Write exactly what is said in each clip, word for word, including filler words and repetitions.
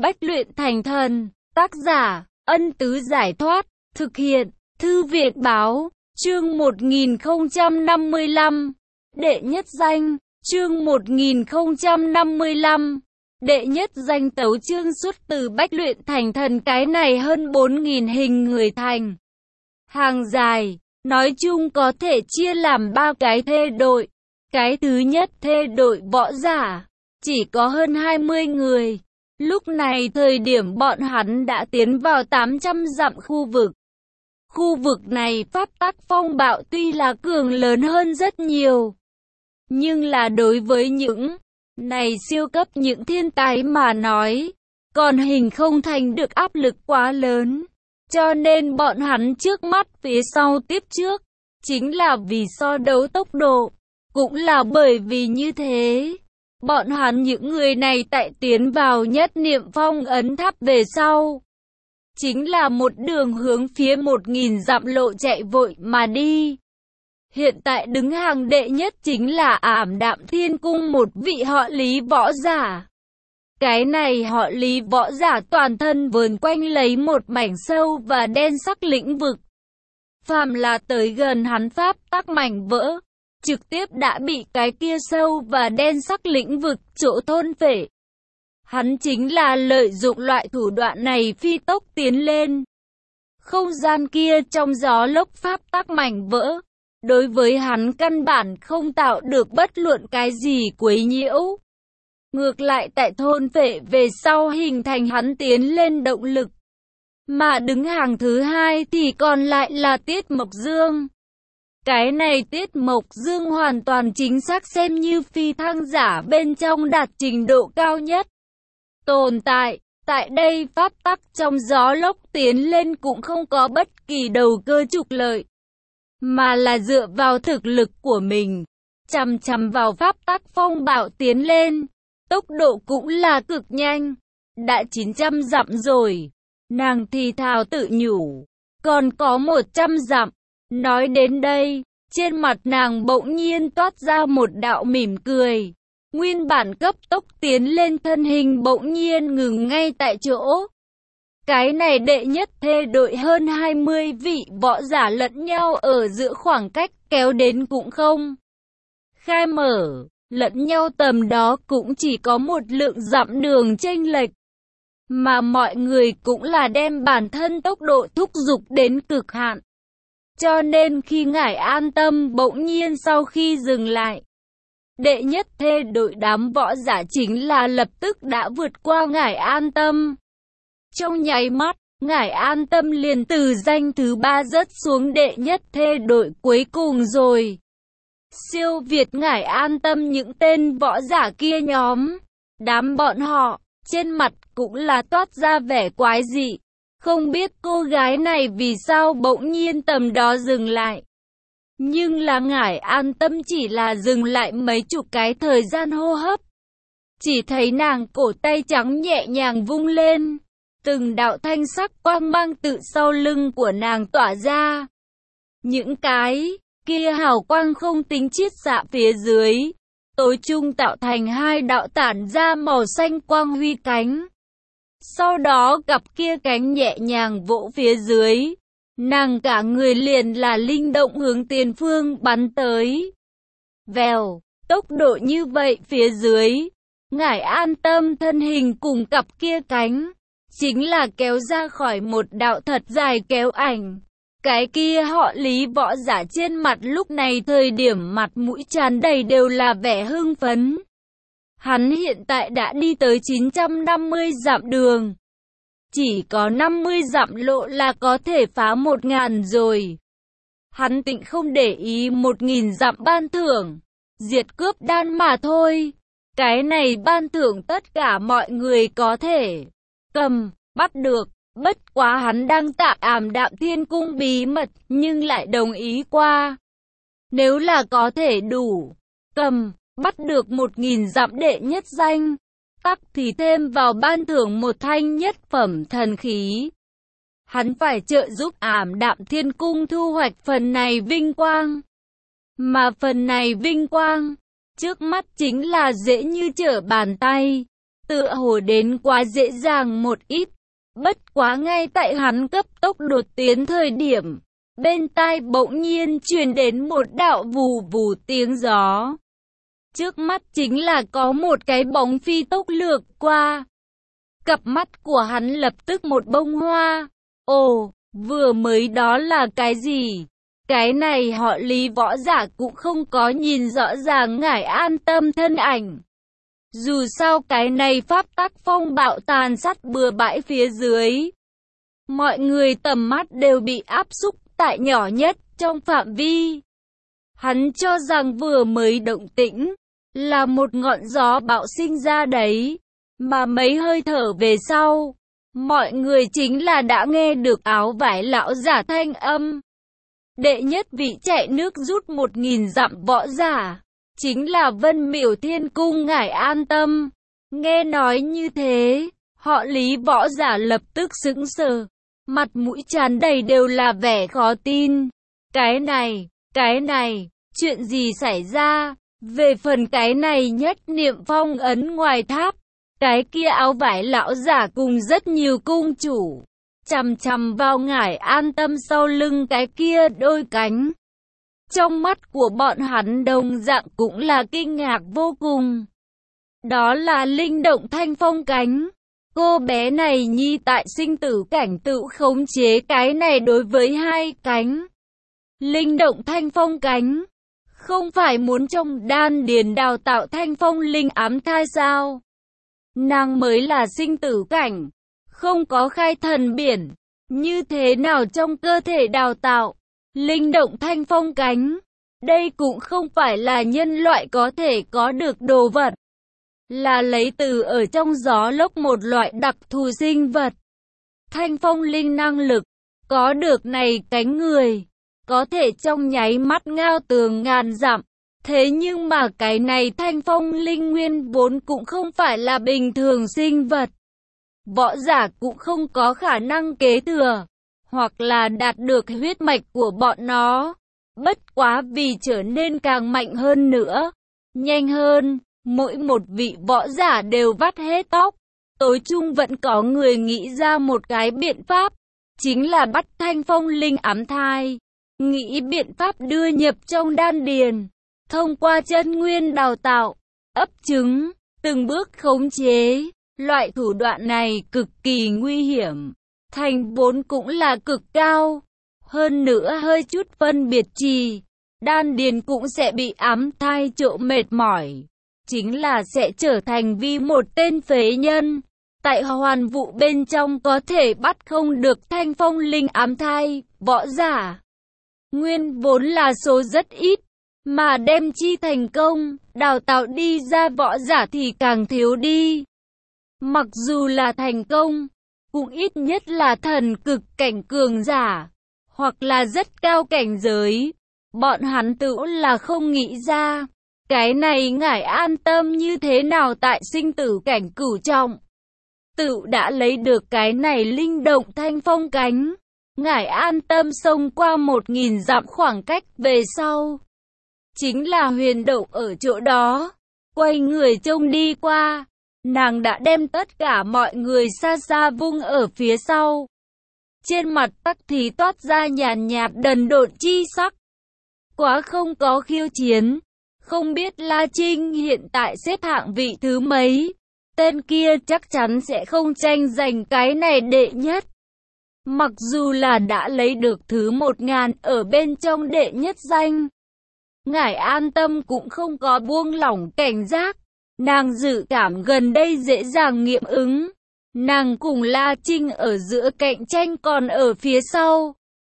Bách luyện thành thần. Tác giả, Ân Tứ Giải Thoát. Thực hiện, Thư Việt Báo. Chương một nghìn không trăm năm mươi lăm. Đệ nhất danh. Chương một nghìn không trăm năm mươi lăm. Đệ nhất danh tấu chương xuất từ Bách luyện thành thần, cái này hơn bốn nghìn hình người thành hàng dài. Nói chung có thể chia làm ba cái thê đội. Cái thứ nhất thê đội võ giả, chỉ có hơn hai mươi người. Lúc này thời điểm bọn hắn đã tiến vào tám trăm dặm khu vực. Khu vực này pháp tắc phong bạo tuy là cường lớn hơn rất nhiều, nhưng là đối với những này siêu cấp những thiên tài mà nói, còn hình không thành được áp lực quá lớn. Cho nên bọn hắn trước mắt phía sau tiếp trước, chính là vì so đấu tốc độ. Cũng là bởi vì như thế, bọn hắn những người này tại tiến vào nhất niệm phong ấn tháp về sau, chính là một đường hướng phía một nghìn dặm lộ chạy vội mà đi. Hiện tại đứng hàng đệ nhất chính là Ảm Đạm Thiên Cung, một vị họ Lý võ giả. Cái này họ Lý võ giả toàn thân vờn quanh lấy một mảnh sâu và đen sắc lĩnh vực. Phàm là tới gần hắn pháp tắc mảnh vỡ, trực tiếp đã bị cái kia sâu và đen sắc lĩnh vực chỗ thôn phệ. Hắn chính là lợi dụng loại thủ đoạn này phi tốc tiến lên. Không gian kia trong gió lốc pháp tắc mảnh vỡ, đối với hắn căn bản không tạo được bất luận cái gì quấy nhiễu. Ngược lại tại thôn phệ về sau hình thành hắn tiến lên động lực. Mà đứng hàng thứ hai thì còn lại là Tiết Mộc Dương. Cái này Tiết Mộc Dương hoàn toàn chính xác xem như phi thăng giả bên trong đạt trình độ cao nhất tồn tại. Tại đây pháp tắc trong gió lốc tiến lên cũng không có bất kỳ đầu cơ trục lợi, mà là dựa vào thực lực của mình, chằm chằm vào pháp tắc phong bạo tiến lên. Tốc độ cũng là cực nhanh. Đã chín trăm dặm rồi. Nàng thì thào tự nhủ, còn có một trăm dặm. Nói đến đây, trên mặt nàng bỗng nhiên toát ra một đạo mỉm cười. Nguyên bản cấp tốc tiến lên thân hình bỗng nhiên ngừng ngay tại chỗ. Cái này đệ nhất thê đội hơn hai mươi vị võ giả lẫn nhau ở giữa khoảng cách kéo đến cũng không khai mở, lẫn nhau tầm đó cũng chỉ có một lượng dặm đường chênh lệch. Mà mọi người cũng là đem bản thân tốc độ thúc giục đến cực hạn. Cho nên khi Ngải An Tâm bỗng nhiên sau khi dừng lại, đệ nhất thê đội đám võ giả chính là lập tức đã vượt qua Ngải An Tâm. Trong nháy mắt, Ngải An Tâm liền từ danh thứ ba rớt xuống đệ nhất thê đội cuối cùng rồi. Siêu việt Ngải An Tâm những tên võ giả kia nhóm. Đám bọn họ, trên mặt cũng là toát ra vẻ quái dị. Không biết cô gái này vì sao bỗng nhiên tầm đó dừng lại. Nhưng là Ngải An Tâm chỉ là dừng lại mấy chục cái thời gian hô hấp. Chỉ thấy nàng cổ tay trắng nhẹ nhàng vung lên. Từng đạo thanh sắc quang mang tự sau lưng của nàng tỏa ra. Những cái kia hào quang không tính chiết xạ phía dưới, tối trung tạo thành hai đạo tản ra màu xanh quang huy cánh. Sau đó cặp kia cánh nhẹ nhàng vỗ phía dưới, nàng cả người liền là linh động hướng tiền phương bắn tới. Vèo, tốc độ như vậy phía dưới, Ngải An Tâm thân hình cùng cặp kia cánh, chính là kéo ra khỏi một đạo thật dài kéo ảnh. Cái kia họ Lý võ giả trên mặt lúc này thời điểm mặt mũi tràn đầy đều là vẻ hưng phấn. Hắn hiện tại đã đi tới chín trăm năm mươi dặm đường. Chỉ có năm mươi dặm lộ là có thể phá một ngàn rồi. Hắn tịnh không để ý một nghìn dặm ban thưởng, diệt cướp đan mà thôi. Cái này ban thưởng tất cả mọi người có thể cầm, bắt được. Bất quá hắn đang tạ Ảm Đạm Thiên Cung bí mật nhưng lại đồng ý qua. Nếu là có thể đủ cầm, bắt được một nghìn dặm đệ nhất danh, tắc thì thêm vào ban thưởng một thanh nhất phẩm thần khí. Hắn phải trợ giúp Ảm Đạm Thiên Cung thu hoạch phần này vinh quang. Mà phần này vinh quang, trước mắt chính là dễ như trở bàn tay. tựa hồ đến quá dễ dàng một ít. Bất quá ngay tại hắn cấp tốc đột tiến thời điểm, bên tai bỗng nhiên truyền đến một đạo vù vù tiếng gió. Trước mắt chính là có một cái bóng phi tốc lược qua. Cặp mắt của hắn lập tức một bông hoa. Ồ, vừa mới đó là cái gì? Cái này họ Lý võ giả cũng không có nhìn rõ ràng Ngải An Tâm thân ảnh. Dù sao cái này pháp tắc phong bạo tàn sát bừa bãi phía dưới. Mọi người tầm mắt đều bị áp xúc tại nhỏ nhất trong phạm vi. Hắn cho rằng vừa mới động tĩnh là một ngọn gió bão sinh ra đấy. Mà mấy hơi thở về sau, mọi người chính là đã nghe được áo vải lão giả thanh âm. Đệ nhất vị chạy nước rút một nghìn dặm võ giả, chính là Vân Miểu Thiên Cung Ngải An Tâm. Nghe nói như thế, họ Lý võ giả lập tức sững sờ, mặt mũi tràn đầy đều là vẻ khó tin. Cái này, cái này, chuyện gì xảy ra? Về phần cái này nhất niệm phong ấn ngoài tháp, cái kia áo vải lão giả cùng rất nhiều cung chủ, chằm chằm vào Ngải An Tâm sau lưng cái kia đôi cánh. Trong mắt của bọn hắn đồng dạng cũng là kinh ngạc vô cùng. Đó là linh động thanh phong cánh. Cô bé này nhi tại sinh tử cảnh tự khống chế cái này đối với hai cánh. Linh động thanh phong cánh. Không phải muốn trong đan điền đào tạo thanh phong linh ám thai sao? Nàng mới là sinh tử cảnh, không có khai thần biển. Như thế nào trong cơ thể đào tạo linh động thanh phong cánh? Đây cũng không phải là nhân loại có thể có được đồ vật, là lấy từ ở trong gió lốc một loại đặc thù sinh vật. Thanh phong linh năng lực, có được này cánh người, có thể trong nháy mắt ngao tường ngàn dặm. Thế nhưng mà cái này thanh phong linh nguyên vốn cũng không phải là bình thường sinh vật. Võ giả cũng không có khả năng kế thừa, hoặc là đạt được huyết mạch của bọn nó. Bất quá vì trở nên càng mạnh hơn nữa, nhanh hơn, mỗi một vị võ giả đều vắt hết tóc. Tối chung vẫn có người nghĩ ra một cái biện pháp, chính là bắt thanh phong linh ám thai. Nghĩ biện pháp đưa nhập trong đan điền, thông qua chân nguyên đào tạo, ấp trứng, từng bước khống chế. Loại thủ đoạn này cực kỳ nguy hiểm, thành vốn cũng là cực cao. Hơn nữa hơi chút phân biệt trì, đan điền cũng sẽ bị ám thai trộn mệt mỏi. Chính là sẽ trở thành vì một tên phế nhân. Tại hoàn vụ bên trong có thể bắt không được thanh phong linh ám thai, võ giả. Nguyên vốn là số rất ít, mà đem chi thành công, đào tạo đi ra võ giả thì càng thiếu đi. Mặc dù là thành công, cũng ít nhất là thần cực cảnh cường giả, hoặc là rất cao cảnh giới. Bọn hắn tự là không nghĩ ra, cái này Ngải An Tâm như thế nào tại sinh tử cảnh cửu trọng. Tự đã lấy được cái này linh động thanh phong cánh. Ngải An Tâm xông qua một nghìn dặm khoảng cách về sau. Chính là huyền động ở chỗ đó. Quay người trông đi qua, nàng đã đem tất cả mọi người xa xa vung ở phía sau. Trên mặt tắc thì toát ra nhàn nhạt đần độn chi sắc. Quá không có khiêu chiến. Không biết La Trinh hiện tại xếp hạng vị thứ mấy. Tên kia chắc chắn sẽ không tranh giành cái này đệ nhất. Mặc dù là đã lấy được thứ một ngàn ở bên trong đệ nhất danh, Ngải An Tâm cũng không có buông lỏng cảnh giác. Nàng dự cảm gần đây dễ dàng nghiệm ứng. Nàng cùng La Trinh ở giữa cạnh tranh còn ở phía sau.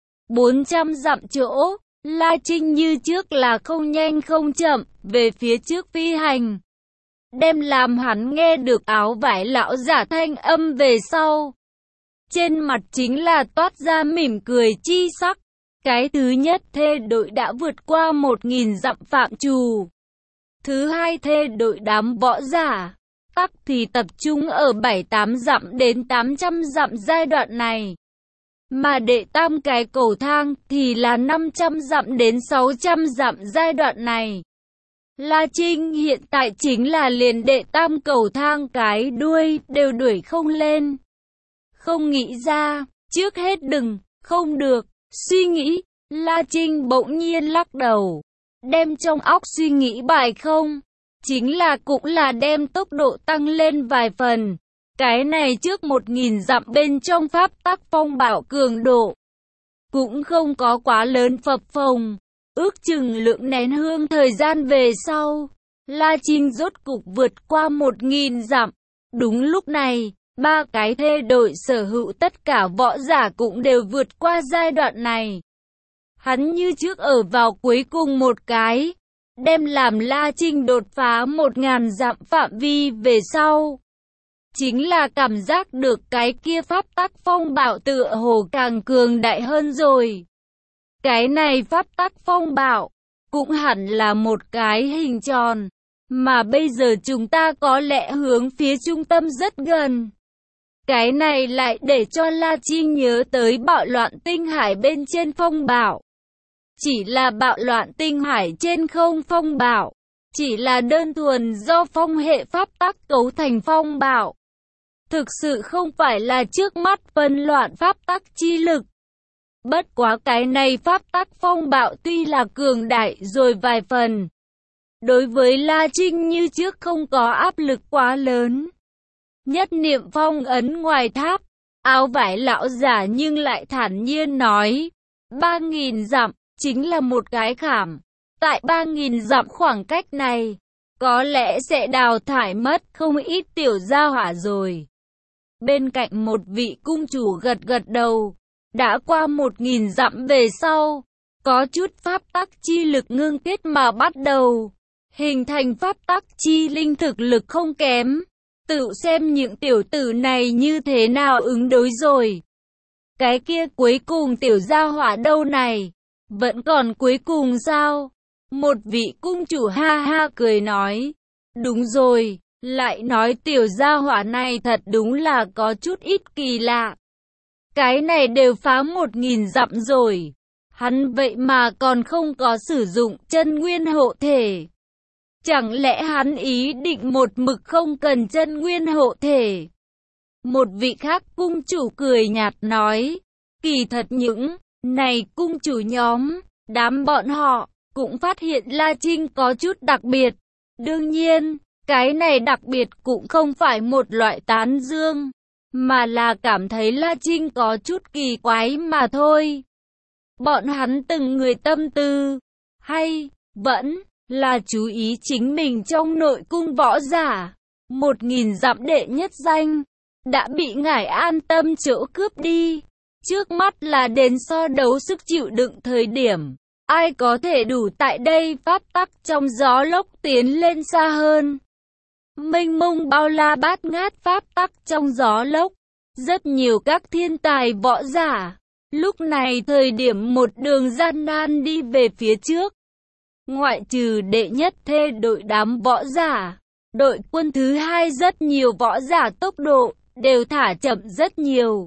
bốn trăm dặm chỗ, La Trinh như trước là không nhanh không chậm, về phía trước phi hành. Đem làm hắn nghe được áo vải lão giả thanh âm về sau. Trên mặt chính là toát ra mỉm cười chi sắc. Cái thứ nhất thê đội đã vượt qua một nghìn dặm phạm trù. Thứ hai thê đội đám võ giả, tắc thì tập trung ở bảy tám dặm đến tám trăm dặm giai đoạn này. Mà đệ tam cái cầu thang thì là năm trăm dặm đến sáu trăm dặm giai đoạn này. La Trinh hiện tại chính là liền đệ tam cầu thang cái đuôi, đều đuổi không lên. Không nghĩ ra, trước hết đừng, không được, suy nghĩ, La Trinh bỗng nhiên lắc đầu. Đem trong óc suy nghĩ bài không, chính là cũng là đem tốc độ tăng lên vài phần. Cái này trước một nghìn dặm bên trong pháp tắc phong bạo cường độ, cũng không có quá lớn phập phồng. Ước chừng lượng nén hương thời gian về sau, La Trinh rốt cục vượt qua một nghìn dặm. Đúng lúc này, ba cái thê đội sở hữu tất cả võ giả cũng đều vượt qua giai đoạn này. Hắn như trước ở vào cuối cùng một cái, đem làm La Trinh đột phá một ngàn dặm phạm vi về sau. Chính là cảm giác được cái kia pháp tắc phong bạo tựa hồ càng cường đại hơn rồi. Cái này pháp tắc phong bạo, cũng hẳn là một cái hình tròn, mà bây giờ chúng ta có lẽ hướng phía trung tâm rất gần. Cái này lại để cho La Trinh nhớ tới bạo loạn tinh hải bên trên phong bạo. Chỉ là bạo loạn tinh hải trên không phong bạo, chỉ là đơn thuần do phong hệ pháp tắc cấu thành phong bạo. Thực sự không phải là trước mắt phân loạn pháp tắc chi lực. Bất quá cái này pháp tắc phong bạo tuy là cường đại rồi vài phần. Đối với La Trinh như trước không có áp lực quá lớn. Nhất niệm phong ấn ngoài tháp, áo vải lão giả nhưng lại thản nhiên nói. Ba nghìn dặm, chính là một cái khảm. Tại ba nghìn dặm khoảng cách này, có lẽ sẽ đào thải mất không ít tiểu gia hỏa rồi. Bên cạnh một vị cung chủ gật gật đầu. Đã qua một nghìn dặm về sau, có chút pháp tắc chi lực ngưng kết mà bắt đầu, hình thành pháp tắc chi linh thực lực không kém. Tự xem những tiểu tử này như thế nào ứng đối rồi. Cái kia cuối cùng tiểu gia hỏa đâu này? Vẫn còn cuối cùng sao? Một vị cung chủ ha ha cười nói. Đúng rồi, lại nói tiểu gia hỏa này thật đúng là có chút ít kỳ lạ. Cái này đều phá một nghìn dặm rồi. Hắn vậy mà còn không có sử dụng chân nguyên hộ thể. Chẳng lẽ hắn ý định một mực không cần chân nguyên hộ thể? Một vị khác cung chủ cười nhạt nói. Kỳ thật những này cung chủ nhóm, đám bọn họ cũng phát hiện La Trinh có chút đặc biệt. Đương nhiên, cái này đặc biệt cũng không phải một loại tán dương, mà là cảm thấy La Trinh có chút kỳ quái mà thôi. Bọn hắn từng người tâm tư, hay vẫn là chú ý chính mình trong nội cung võ giả. Một nghìn dặm đệ nhất danh, đã bị ngải an tâm chỗ cướp đi. Trước mắt là đến so đấu sức chịu đựng thời điểm. Ai có thể đủ tại đây pháp tắc trong gió lốc tiến lên xa hơn. Mênh mông bao la bát ngát pháp tắc trong gió lốc. Rất nhiều các thiên tài võ giả. Lúc này thời điểm một đường gian nan đi về phía trước. Ngoại trừ đệ nhất thê đội đám võ giả, đội quân thứ hai rất nhiều võ giả tốc độ đều thả chậm rất nhiều.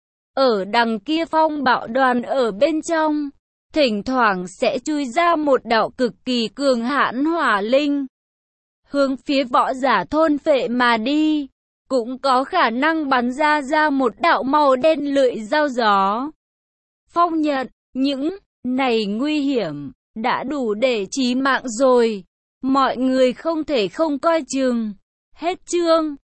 Ở đằng kia phong bạo đoàn ở bên trong, thỉnh thoảng sẽ chui ra một đạo cực kỳ cường hãn hỏa linh, hướng phía võ giả thôn phệ mà đi. Cũng có khả năng bắn ra ra một đạo màu đen lưỡi dao gió. Phong nhận, những này nguy hiểm đã đủ để chí mạng rồi. Mọi người không thể không coi chừng. Hết chương.